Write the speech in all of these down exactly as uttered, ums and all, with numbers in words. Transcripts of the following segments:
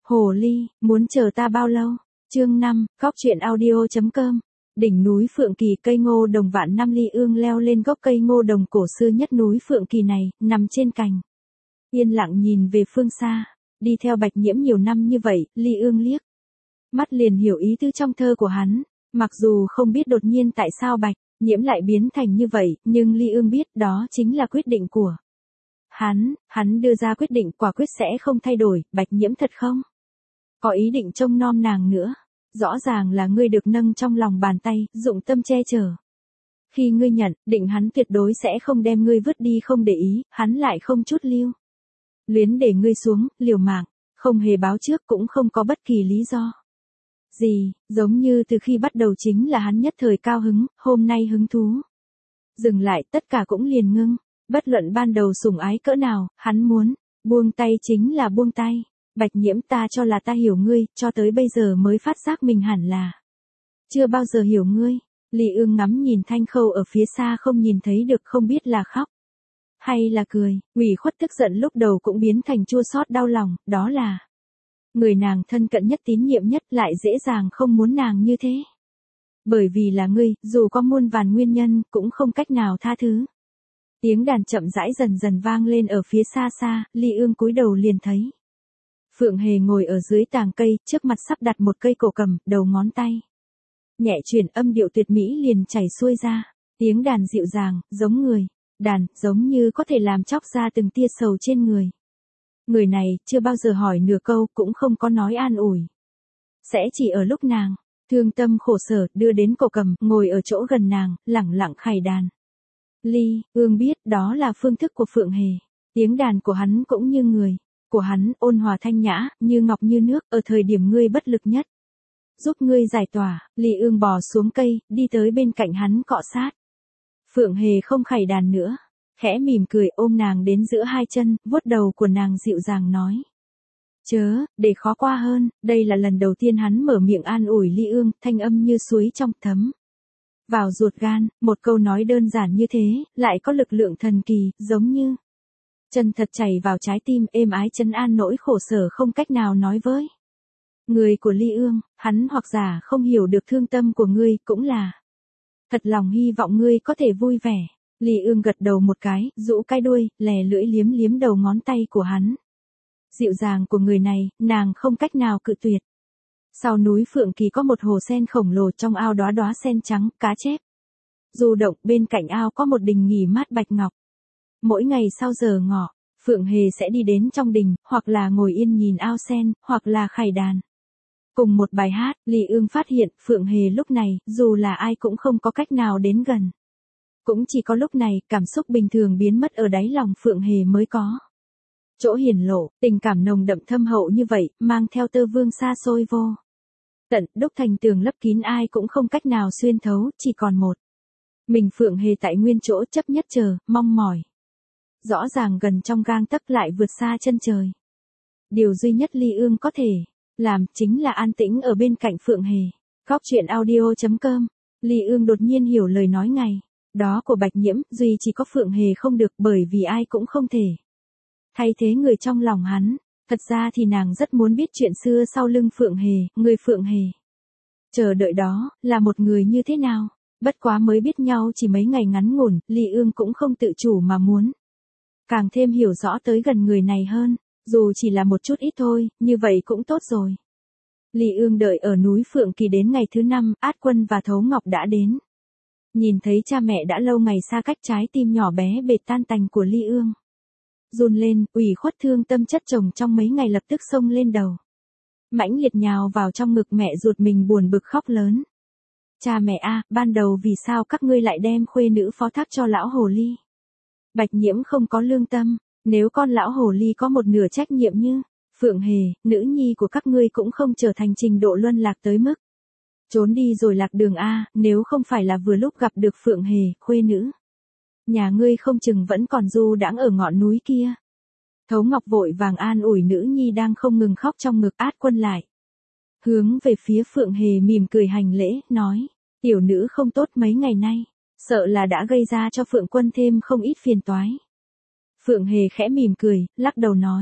Hồ ly, muốn chờ ta bao lâu? Chương năm, góc truyện audio chấm com. Đỉnh núi Phượng Kỳ, cây ngô đồng vạn năm. Ly Ương leo lên gốc cây ngô đồng cổ xưa nhất núi Phượng Kỳ này, nằm trên cành. Yên lặng nhìn về phương xa, đi theo Bạch Nhiễm nhiều năm như vậy, Ly Ương liếc mắt liền hiểu ý tứ trong thơ của hắn, mặc dù không biết đột nhiên tại sao Bạch Nhiễm lại biến thành như vậy, nhưng Ly Ương biết đó chính là quyết định của hắn, hắn đưa ra quyết định quả quyết sẽ không thay đổi. Bạch Nhiễm thật không có ý định trông nom nàng nữa, rõ ràng là ngươi được nâng trong lòng bàn tay, dụng tâm che chở. Khi ngươi nhận định hắn tuyệt đối sẽ không đem ngươi vứt đi không để ý, hắn lại không chút lưu luyến để ngươi xuống, liều mạng, không hề báo trước cũng không có bất kỳ lý do gì, giống như từ khi bắt đầu chính là hắn nhất thời cao hứng, hôm nay hứng thú dừng lại, tất cả cũng liền ngưng, bất luận ban đầu sủng ái cỡ nào, hắn muốn buông tay chính là buông tay. Bạch Nhiễm, ta cho là ta hiểu ngươi, cho tới bây giờ mới phát giác mình hẳn là chưa bao giờ hiểu ngươi. Ly Ương ngắm nhìn Thanh Khâu ở phía xa, không nhìn thấy được, không biết là khóc hay là cười, ủy khuất tức giận lúc đầu cũng biến thành chua xót đau lòng, đó là người nàng thân cận nhất, tín nhiệm nhất, lại dễ dàng không muốn nàng như thế. Bởi vì là ngươi, dù có muôn vàn nguyên nhân, cũng không cách nào tha thứ. Tiếng đàn chậm rãi dần dần vang lên ở phía xa xa, Ly Ương cúi đầu liền thấy Phượng Hề ngồi ở dưới tàng cây, trước mặt sắp đặt một cây cổ cầm, đầu ngón tay nhẹ chuyển, âm điệu tuyệt mỹ liền chảy xuôi ra. Tiếng đàn dịu dàng, giống người đàn, giống như có thể làm chóc ra từng tia sầu trên người. Người này chưa bao giờ hỏi nửa câu, cũng không có nói an ủi. Sẽ chỉ ở lúc nàng thương tâm khổ sở, đưa đến cổ cầm, ngồi ở chỗ gần nàng, lẳng lặng khải đàn. Ly Ương biết đó là phương thức của Phượng Hề. Tiếng đàn của hắn cũng như người của hắn, ôn hòa thanh nhã, như ngọc như nước, ở thời điểm ngươi bất lực nhất, giúp ngươi giải tỏa. Ly Ương bò xuống cây, đi tới bên cạnh hắn cọ sát. Phượng Hề không khải đàn nữa, khẽ mỉm cười, ôm nàng đến giữa hai chân, vuốt đầu của nàng dịu dàng nói: Chớ, để khó qua hơn. Đây là lần đầu tiên hắn mở miệng an ủi Ly Ương, thanh âm như suối trong thấm vào ruột gan, một câu nói đơn giản như thế, lại có lực lượng thần kỳ, giống như chân thật chảy vào trái tim, êm ái trấn an nỗi khổ sở không cách nào nói với. Người của Ly Ương, hắn hoặc giả không hiểu được thương tâm của ngươi, cũng là thật lòng hy vọng ngươi có thể vui vẻ. Ly Ương gật đầu một cái, rũ cái đuôi, lè lưỡi liếm liếm đầu ngón tay của hắn. Dịu dàng của người này, nàng không cách nào cự tuyệt. Sau núi Phượng Kỳ có một hồ sen khổng lồ, trong ao đóa đóa sen trắng, cá chép du động, bên cạnh ao có một đình nghỉ mát bạch ngọc. Mỗi ngày sau giờ ngọ, Phượng Hề sẽ đi đến trong đình, hoặc là ngồi yên nhìn ao sen, hoặc là khải đàn. Cùng một bài hát, Ly Ương phát hiện, Phượng Hề lúc này, dù là ai cũng không có cách nào đến gần. Cũng chỉ có lúc này, cảm xúc bình thường biến mất ở đáy lòng Phượng Hề mới có chỗ hiển lộ, tình cảm nồng đậm thâm hậu như vậy, mang theo tơ vương xa xôi vô tận, đúc thành tường lấp kín, ai cũng không cách nào xuyên thấu, chỉ còn một mình Phượng Hề tại nguyên chỗ chấp nhất chờ, mong mỏi. Rõ ràng gần trong gang tấc, lại vượt xa chân trời. Điều duy nhất Ly Ương có thể làm chính là an tĩnh ở bên cạnh Phượng Hề. Góc truyện audio chấm com. Ly Ương đột nhiên hiểu lời nói ngày đó của Bạch Nhiễm, duy chỉ có Phượng Hề không được, bởi vì ai cũng không thể thay thế người trong lòng hắn. Thật ra thì nàng rất muốn biết chuyện xưa sau lưng Phượng Hề, người Phượng Hề chờ đợi đó là một người như thế nào. Bất quá mới biết nhau chỉ mấy ngày ngắn ngủn, Ly Ương cũng không tự chủ mà muốn càng thêm hiểu rõ tới gần người này hơn, dù chỉ là một chút ít thôi, như vậy cũng tốt rồi. Ly Ương đợi ở núi Phượng Kỳ đến ngày thứ năm, Át Quân và Thấu Ngọc đã đến. Nhìn thấy cha mẹ đã lâu ngày xa cách, trái tim nhỏ bé bệt tan tành của Ly Ương run lên, ủy khuất thương tâm chất chồng trong mấy ngày lập tức xông lên đầu, mãnh liệt nhào vào trong ngực mẹ ruột mình, buồn bực khóc lớn. Cha mẹ a, ban đầu vì sao các ngươi lại đem khuê nữ phó thác cho lão hồ ly? Bạch Nhiễm không có lương tâm, nếu con lão hồ ly có một nửa trách nhiệm như Phượng Hề, nữ nhi của các ngươi cũng không trở thành trình độ luân lạc tới mức trốn đi rồi lạc đường a, nếu không phải là vừa lúc gặp được Phượng Hề, khuê nữ nhà ngươi không chừng vẫn còn du đãng ở ngọn núi kia. Thấu Ngọc vội vàng an ủi nữ nhi đang không ngừng khóc trong ngực. Át Quân lại hướng về phía Phượng Hề mỉm cười hành lễ, nói: Tiểu nữ không tốt mấy ngày nay, sợ là đã gây ra cho Phượng Quân thêm không ít phiền toái. Phượng Hề khẽ mỉm cười, lắc đầu nói: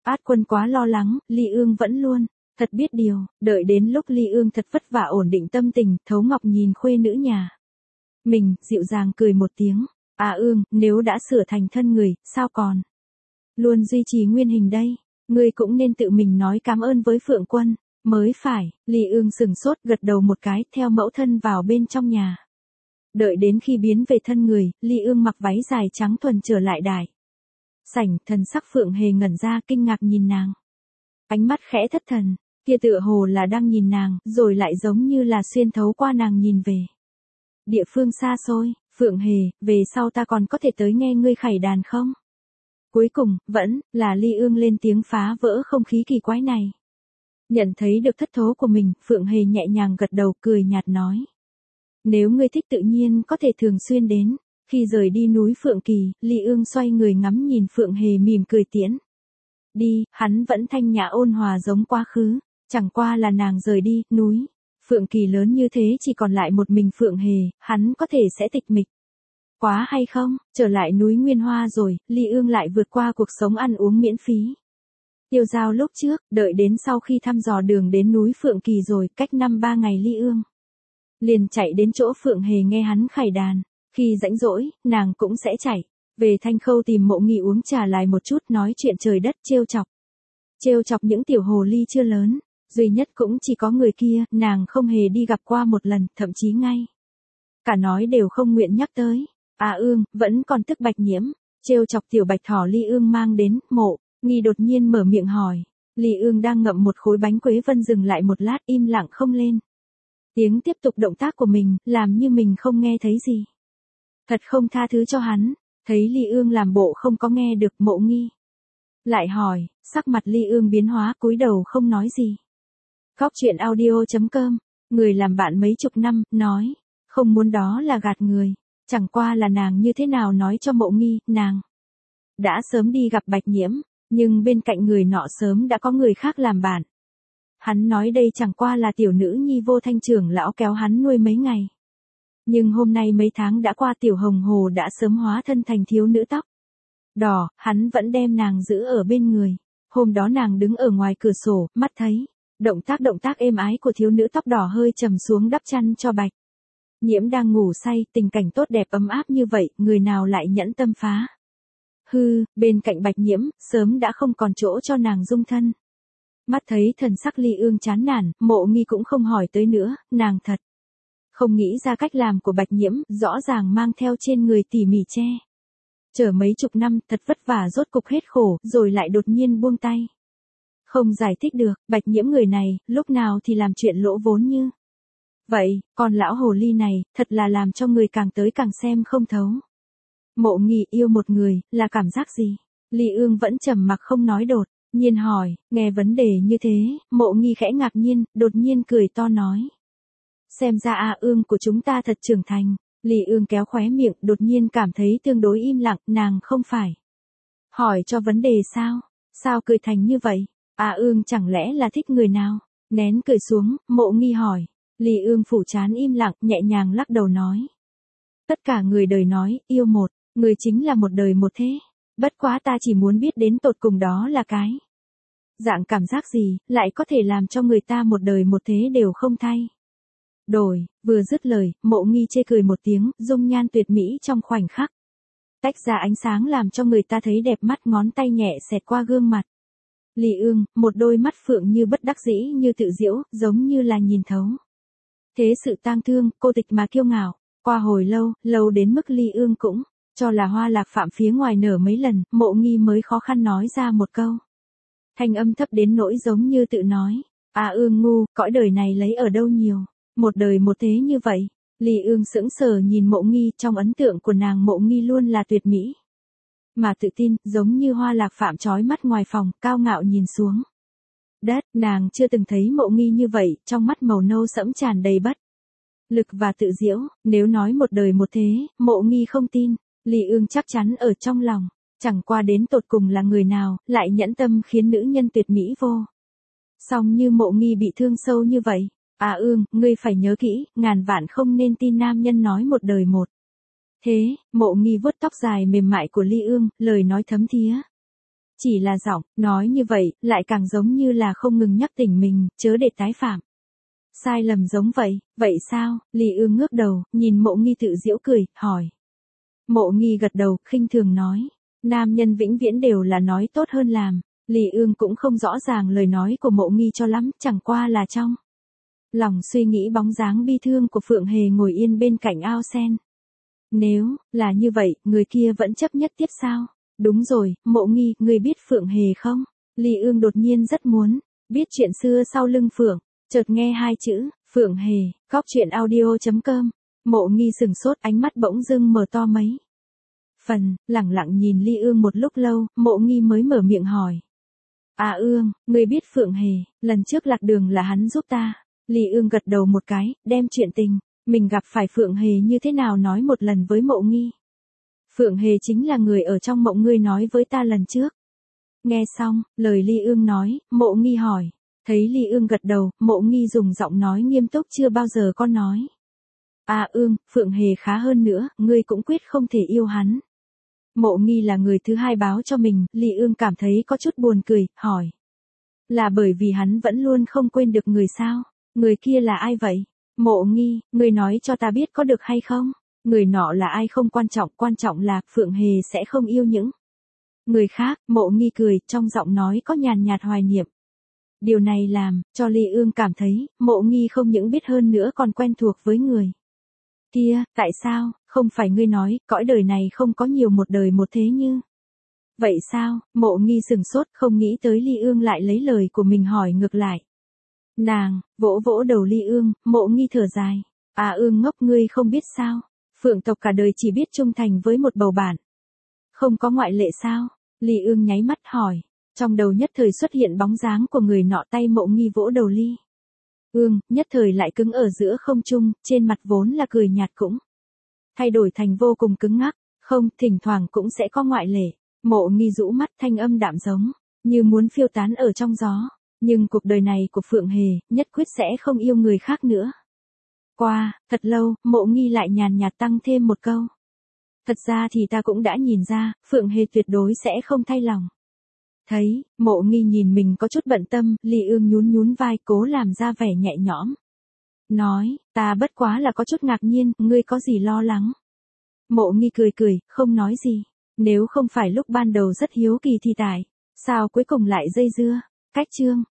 Át Quân quá lo lắng, Ly Ương vẫn luôn, thật biết điều, đợi đến lúc Ly Ương thật vất vả ổn định tâm tình, Thấu Ngọc nhìn khuê nữ nhà. Mình, dịu dàng cười một tiếng, à Ương, nếu đã sửa thành thân người, sao còn luôn duy trì nguyên hình đây, ngươi cũng nên tự mình nói cảm ơn với Phượng Quân, mới phải, Ly Ương sừng sốt gật đầu một cái, theo mẫu thân vào bên trong nhà. Đợi đến khi biến về thân người, Ly Ương mặc váy dài trắng thuần trở lại đài sảnh, thần sắc Phượng Hề ngẩn ra kinh ngạc nhìn nàng. Ánh mắt khẽ thất thần, kia tựa hồ là đang nhìn nàng, rồi lại giống như là xuyên thấu qua nàng nhìn về địa phương xa xôi. Phượng Hề, về sau ta còn có thể tới nghe ngươi khải đàn không? Cuối cùng, vẫn là Ly Ương lên tiếng phá vỡ không khí kỳ quái này. Nhận thấy được thất thố của mình, Phượng Hề nhẹ nhàng gật đầu cười nhạt nói. Nếu ngươi thích tự nhiên có thể thường xuyên đến. Khi rời đi núi Phượng Kỳ, Ly Ương xoay người ngắm nhìn Phượng Hề mỉm cười tiễn. Đi, hắn vẫn thanh nhã ôn hòa giống quá khứ, chẳng qua là nàng rời đi, núi Phượng Kỳ lớn như thế chỉ còn lại một mình Phượng Hề, hắn có thể sẽ tịch mịch quá hay không? Trở lại núi Nguyên Hoa rồi, Ly Ương lại vượt qua cuộc sống ăn uống miễn phí tiêu dao lúc trước, đợi đến sau khi thăm dò đường đến núi Phượng Kỳ rồi, cách năm ba ngày Ly Ương liền chạy đến chỗ Phượng Hề nghe hắn khải đàn. Khi rảnh rỗi, nàng cũng sẽ chạy về Thanh Khâu tìm Mộ Nghi uống trà lại một chút, nói chuyện trời đất, trêu chọc. Trêu chọc những tiểu hồ ly chưa lớn, duy nhất cũng chỉ có người kia, nàng không hề đi gặp qua một lần, thậm chí ngay cả nói đều không nguyện nhắc tới. À Ương, vẫn còn tức Bạch Nhiễm, trêu chọc tiểu bạch thỏ Ly Ương mang đến. Mộ Nghi đột nhiên mở miệng hỏi. Ly Ương đang ngậm một khối bánh quế vân dừng lại một lát, im lặng không lên tiếng, tiếp tục động tác của mình, làm như mình không nghe thấy gì. Thật không tha thứ cho hắn. Thấy Ly Ương làm bộ không có nghe được, Mộ Nghi lại hỏi, sắc mặt Ly Ương biến hóa, cúi đầu không nói gì. Góc truyện audio chấm com, người làm bạn mấy chục năm, nói, không muốn đó là gạt người, chẳng qua là nàng như thế nào nói cho Mộ Nghi, nàng đã sớm đi gặp Bạch Nhiễm, nhưng bên cạnh người nọ sớm đã có người khác làm bạn. Hắn nói đây chẳng qua là tiểu nữ nhi Vô Thanh trưởng lão kéo hắn nuôi mấy ngày. Nhưng hôm nay mấy tháng đã qua, tiểu hồng hồ đã sớm hóa thân thành thiếu nữ tóc đỏ, hắn vẫn đem nàng giữ ở bên người. Hôm đó nàng đứng ở ngoài cửa sổ, mắt thấy động tác động tác êm ái của thiếu nữ tóc đỏ hơi trầm xuống đắp chăn cho Bạch Nhiễm đang ngủ say, tình cảnh tốt đẹp ấm áp như vậy, người nào lại nhẫn tâm phá hư. Bên cạnh Bạch Nhiễm, sớm đã không còn chỗ cho nàng dung thân. Mắt thấy thần sắc Ly Ương chán nản, Mộ Nghi cũng không hỏi tới nữa, nàng thật không nghĩ ra cách làm của Bạch Nhiễm, rõ ràng mang theo trên người tỉ mỉ che chở mấy chục năm, thật vất vả rốt cục hết khổ, rồi lại đột nhiên buông tay. Không giải thích được, Bạch Nhiễm người này, lúc nào thì làm chuyện lỗ vốn như vậy, còn lão hồ ly này, thật là làm cho người càng tới càng xem không thấu. Mộ Nghi yêu một người, là cảm giác gì? Ly Ương vẫn trầm mặc không nói, đột nhiên hỏi. Nghe vấn đề như thế, Mộ Nghi khẽ ngạc nhiên, đột nhiên cười to nói. Xem ra A Ương của chúng ta thật trưởng thành. Ly Ương kéo khóe miệng, đột nhiên cảm thấy tương đối im lặng, nàng không phải hỏi cho vấn đề sao? Sao cười thành như vậy? A Ương chẳng lẽ là thích người nào? Nén cười xuống, Mộ Nghi hỏi. Ly Ương phủ chán im lặng, nhẹ nhàng lắc đầu nói. Tất cả người đời nói, yêu một người chính là một đời một thế. Bất quá ta chỉ muốn biết đến tột cùng đó là cái dạng cảm giác gì, lại có thể làm cho người ta một đời một thế đều không thay đổi. Vừa dứt lời, Mộ Nghi chê cười một tiếng, dung nhan tuyệt mỹ trong khoảnh khắc tách ra ánh sáng làm cho người ta thấy đẹp mắt, ngón tay nhẹ xẹt qua gương mặt Ly Ương, một đôi mắt phượng như bất đắc dĩ, như tự giễu, giống như là nhìn thấu thế sự tang thương, cô tịch mà kiêu ngạo. Qua hồi lâu, lâu đến mức Ly Ương cũng cho là hoa lạc phạm phía ngoài nở mấy lần, Mộ Nghi mới khó khăn nói ra một câu. Thanh âm thấp đến nỗi giống như tự nói. À Ương ngu, cõi đời này lấy ở đâu nhiều. Một đời một thế như vậy. Ly Ương sững sờ nhìn Mộ Nghi, trong ấn tượng của nàng Mộ Nghi luôn là tuyệt mỹ mà tự tin, giống như hoa lạc phạm chói mắt ngoài phòng, cao ngạo nhìn xuống đất. Nàng chưa từng thấy Mộ Nghi như vậy, trong mắt màu nâu sẫm tràn đầy bất lực và tự giễu. Nếu nói một đời một thế, Mộ Nghi không tin. Ly Ương chắc chắn ở trong lòng, chẳng qua đến tột cùng là người nào, lại nhẫn tâm khiến nữ nhân tuyệt mỹ vô song như Mộ Nghi bị thương sâu như vậy. À Ương, ngươi phải nhớ kỹ, ngàn vạn không nên tin nam nhân nói một đời một thế. Mộ Nghi vuốt tóc dài mềm mại của Ly Ương, lời nói thấm thía Chỉ là giọng, nói như vậy, lại càng giống như là không ngừng nhắc tỉnh mình, chớ để tái phạm. Sai lầm giống vậy, vậy sao? Ly Ương ngước đầu, nhìn Mộ Nghi tự giễu cười, hỏi. Mộ Nghi gật đầu, khinh thường nói. Nam nhân vĩnh viễn đều là nói tốt hơn làm. Ly Ương cũng không rõ ràng lời nói của Mộ Nghi cho lắm, chẳng qua là trong lòng suy nghĩ bóng dáng bi thương của Phượng Hề ngồi yên bên cạnh ao sen. Nếu là như vậy, người kia vẫn chấp nhất tiếp sao? Đúng rồi, Mộ Nghi, người biết Phượng Hề không? Ly Ương đột nhiên rất muốn biết chuyện xưa sau lưng Phượng, chợt nghe hai chữ, Phượng Hề, cóc truyện audio chấm com. Mộ Nghi sừng sốt, ánh mắt bỗng dưng mở to mấy phần, lẳng lặng nhìn Ly Ương một lúc lâu, Mộ Nghi mới mở miệng hỏi. À Ương, người biết Phượng Hề, lần trước lạc đường là hắn giúp ta. Ly Ương gật đầu một cái, đem chuyện tình mình gặp phải Phượng Hề như thế nào nói một lần với Mộ Nghi. Phượng Hề chính là người ở trong mộng ngươi nói với ta lần trước. Nghe xong, lời Ly Ương nói, Mộ Nghi hỏi. Thấy Ly Ương gật đầu, Mộ Nghi dùng giọng nói nghiêm túc chưa bao giờ con nói. À Ương, Phượng Hề khá hơn nữa, ngươi cũng quyết không thể yêu hắn. Mộ Nghi là người thứ hai báo cho mình, Ly Ương cảm thấy có chút buồn cười, hỏi. Là bởi vì hắn vẫn luôn không quên được người sao? Người kia là ai vậy? Mộ Nghi, ngươi nói cho ta biết có được hay không? Người nọ là ai không quan trọng, quan trọng là Phượng Hề sẽ không yêu những người khác. Mộ Nghi cười, trong giọng nói có nhàn nhạt hoài niệm. Điều này làm cho Ly Ương cảm thấy, Mộ Nghi không những biết hơn nữa còn quen thuộc với người kia. Tại sao? Không phải ngươi nói, cõi đời này không có nhiều một đời một thế như vậy sao? Mộ Nghi sừng sốt, không nghĩ tới Ly Ương lại lấy lời của mình hỏi ngược lại. Nàng vỗ vỗ đầu Ly Ương, Mộ Nghi thở dài. À Ương ngốc, ngươi không biết sao? Phượng tộc cả đời chỉ biết trung thành với một bầu bạn. Không có ngoại lệ sao? Ly Ương nháy mắt hỏi. Trong đầu nhất thời xuất hiện bóng dáng của người nọ, tay Mộ Nghi vỗ đầu Ly Ương, nhất thời lại cứng ở giữa không trung, trên mặt vốn là cười nhạt cũng thay đổi thành vô cùng cứng ngắc. Không, thỉnh thoảng cũng sẽ có ngoại lệ. Mộ Nghi rũ mắt, thanh âm đạm giống như muốn phiêu tán ở trong gió. Nhưng cuộc đời này của Phượng Hề, nhất quyết sẽ không yêu người khác nữa. Qua, thật lâu, Mộ Nghi lại nhàn nhạt tăng thêm một câu. Thật ra thì ta cũng đã nhìn ra, Phượng Hề tuyệt đối sẽ không thay lòng. Thấy, Mộ Nghi nhìn mình có chút bận tâm, Ly Ương nhún nhún vai, cố làm ra vẻ nhẹ nhõm. Nói, ta bất quá là có chút ngạc nhiên, ngươi có gì lo lắng? Mộ Nghi cười cười, không nói gì. Nếu không phải lúc ban đầu rất hiếu kỳ thì tại sao cuối cùng lại dây dưa? Cách chương